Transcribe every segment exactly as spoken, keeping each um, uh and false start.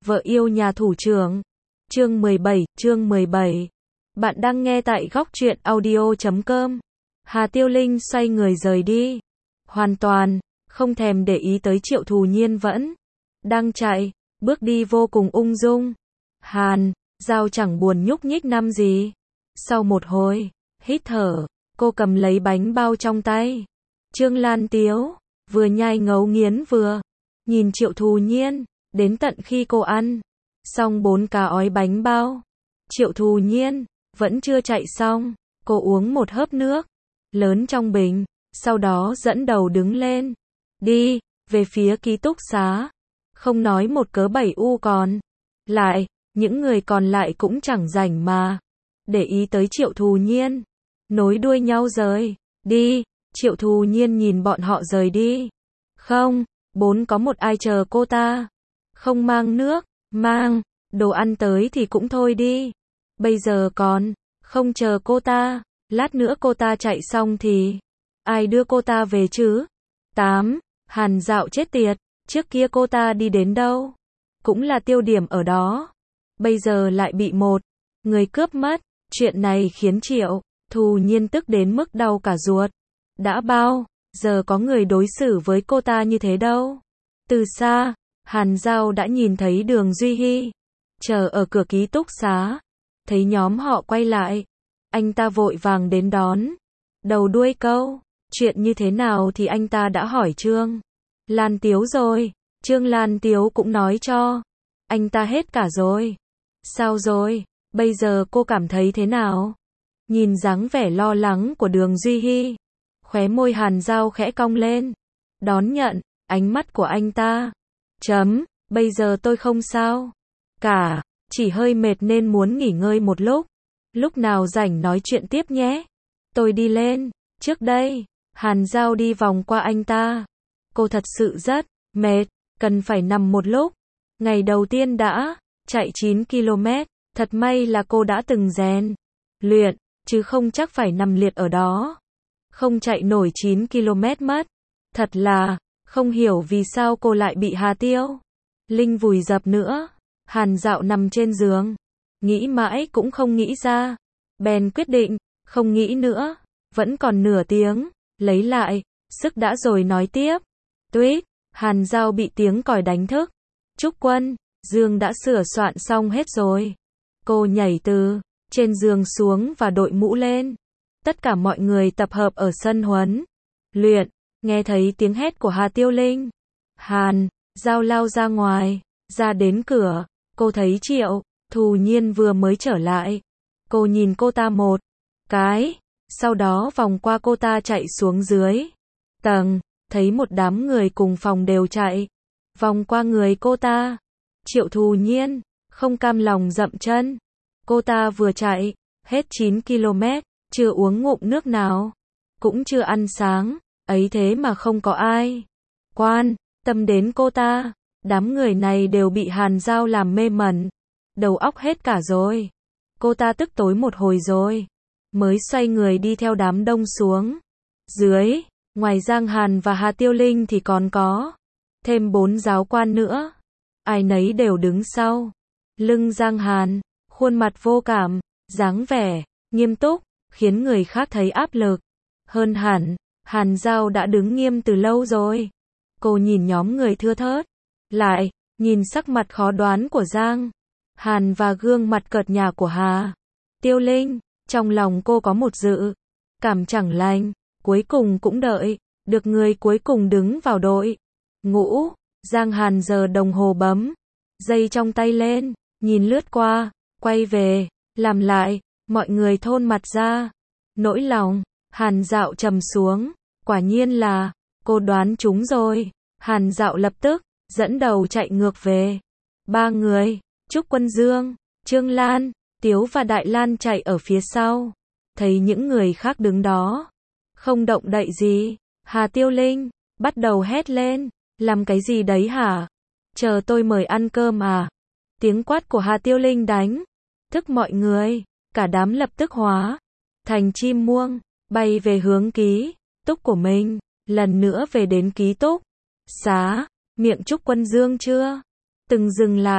Vợ yêu nhà thủ trưởng. Chương mười bảy, chương mười bảy. Bạn đang nghe tại góc truyện audio chấm com. Hà Tiêu Linh xoay người rời đi. Hoàn toàn, không thèm để ý tới Triệu Thù Nhiên vẫn đang chạy, bước đi vô cùng ung dung. Hàn, Giao chẳng buồn nhúc nhích năm gì. Sau một hồi, hít thở, cô cầm lấy bánh bao trong tay. Trương Lan Tiếu, vừa nhai ngấu nghiến vừa nhìn Triệu Thù Nhiên, đến tận khi cô ăn xong bốn cá ói bánh bao. Triệu Thù Nhiên vẫn chưa chạy xong, cô uống một hớp nước lớn trong bình, sau đó dẫn đầu đứng lên, đi về phía ký túc xá, không nói một cớ bảy u còn lại, những người còn lại cũng chẳng rảnh mà để ý tới Triệu Thù Nhiên, nối đuôi nhau rời đi. Triệu Thù Nhiên nhìn bọn họ rời đi. Không, bốn có một ai chờ cô ta. Không mang nước, mang đồ ăn tới thì cũng thôi đi. Bây giờ còn không chờ cô ta, lát nữa cô ta chạy xong thì ai đưa cô ta về chứ? tám. Hàn Dạo chết tiệt, trước kia cô ta đi đến đâu cũng là tiêu điểm ở đó. Bây giờ lại bị một người cướp mất. Chuyện này khiến Triệu Thù Nhiên tức đến mức đau cả ruột. Đã bao giờ có người đối xử với cô ta như thế đâu. Từ xa, Hàn Dạo đã nhìn thấy Đường Duy Hy chờ ở cửa ký túc xá. Thấy nhóm họ quay lại, anh ta vội vàng đến đón. Đầu đuôi câu chuyện như thế nào thì anh ta đã hỏi Trương Lan Tiếu rồi. Trương Lan Tiếu cũng nói cho anh ta hết cả rồi. Sao rồi, bây giờ cô cảm thấy thế nào? Nhìn dáng vẻ lo lắng của Đường Duy Hy, khóe môi Hàn Dạo khẽ cong lên, đón nhận ánh mắt của anh ta. Chấm, bây giờ tôi không sao cả, chỉ hơi mệt nên muốn nghỉ ngơi một lúc. Lúc nào rảnh nói chuyện tiếp nhé. Tôi đi lên trước đây. Hàn Dạo đi vòng qua anh ta. Cô thật sự rất mệt, cần phải nằm một lúc. Ngày đầu tiên đã chạy chín ki lô mét, thật may là cô đã từng rèn luyện, chứ không chắc phải nằm liệt ở đó. Không chạy nổi chín ki lô mét mất. Thật là không hiểu vì sao cô lại bị Hà Tiêu Linh vùi dập nữa. Hàn Dạo nằm trên giường, nghĩ mãi cũng không nghĩ ra, bèn quyết định không nghĩ nữa. Vẫn còn nửa tiếng, lấy lại sức đã rồi nói tiếp. Tuýt, Hàn Dạo bị tiếng còi đánh thức. Trúc Quân, giường đã sửa soạn xong hết rồi. Cô nhảy từ trên giường xuống và đội mũ lên. Tất cả mọi người tập hợp ở sân huấn luyện. Nghe thấy tiếng hét của Hà Tiêu Linh, Hàn Dạo lao ra ngoài, ra đến cửa. Cô thấy Triệu Thù Nhiên vừa mới trở lại. Cô nhìn cô ta một cái, sau đó vòng qua cô ta chạy xuống dưới tầng, thấy một đám người cùng phòng đều chạy vòng qua người cô ta. Triệu Thù Nhiên không cam lòng dậm chân. Cô ta vừa chạy hết chín ki lô mét, chưa uống ngụm nước nào, cũng chưa ăn sáng, ấy thế mà không có ai quan tâm đến cô ta. Đám người này đều bị Hàn Dạo làm mê mẩn, đầu óc hết cả rồi. Cô ta tức tối một hồi rồi mới xoay người đi theo đám đông xuống dưới. Ngoài Giang Hàn và Hà Tiêu Linh thì còn có thêm bốn giáo quan nữa. Ai nấy đều đứng sau lưng Giang Hàn, khuôn mặt vô cảm, dáng vẻ nghiêm túc, khiến người khác thấy áp lực. Hơn hẳn, Hàn Dạo đã đứng nghiêm từ lâu rồi. Cô nhìn nhóm người thưa thớt, lại nhìn sắc mặt khó đoán của Giang Hàn và gương mặt cợt nhả của Hà Tiêu Linh. Trong lòng cô có một dự cảm chẳng lành. Cuối cùng cũng đợi được người cuối cùng đứng vào đội ngũ. Giang Hàn giờ đồng hồ bấm dây trong tay lên, nhìn lướt qua, quay về, làm lại. Mọi người thôn mặt ra. Nỗi lòng Hàn Dạo trầm xuống. Quả nhiên là cô đoán trúng rồi. Hàn Dạo lập tức dẫn đầu chạy ngược về. Ba người, Trúc Quân Dương, Trương Lan Tiếu và Đại Lan chạy ở phía sau. Thấy những người khác đứng đó không động đậy gì, Hà Tiêu Linh bắt đầu hét lên. Làm cái gì đấy hả? Chờ tôi mời ăn cơm à? Tiếng quát của Hà Tiêu Linh đánh thức mọi người. Cả đám lập tức hóa thành chim muông, bay về hướng ký túc của mình. Lần nữa về đến ký túc xá. Miệng Trúc Quân Dương chưa từng dừng lại,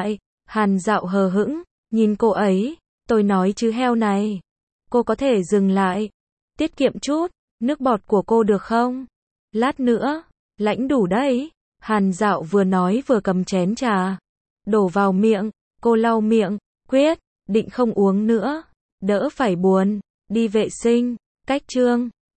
Hàn Dạo hờ hững, nhìn cô ấy, tôi nói chứ heo này. Cô có thể dừng lại. Tiết kiệm chút, nước bọt của cô được không? Lát nữa, lãnh đủ đấy. Hàn Dạo vừa nói vừa cầm chén trà. Đổ vào miệng, cô lau miệng, quyết định không uống nữa. Đỡ phải buồn, đi vệ sinh, cách chương.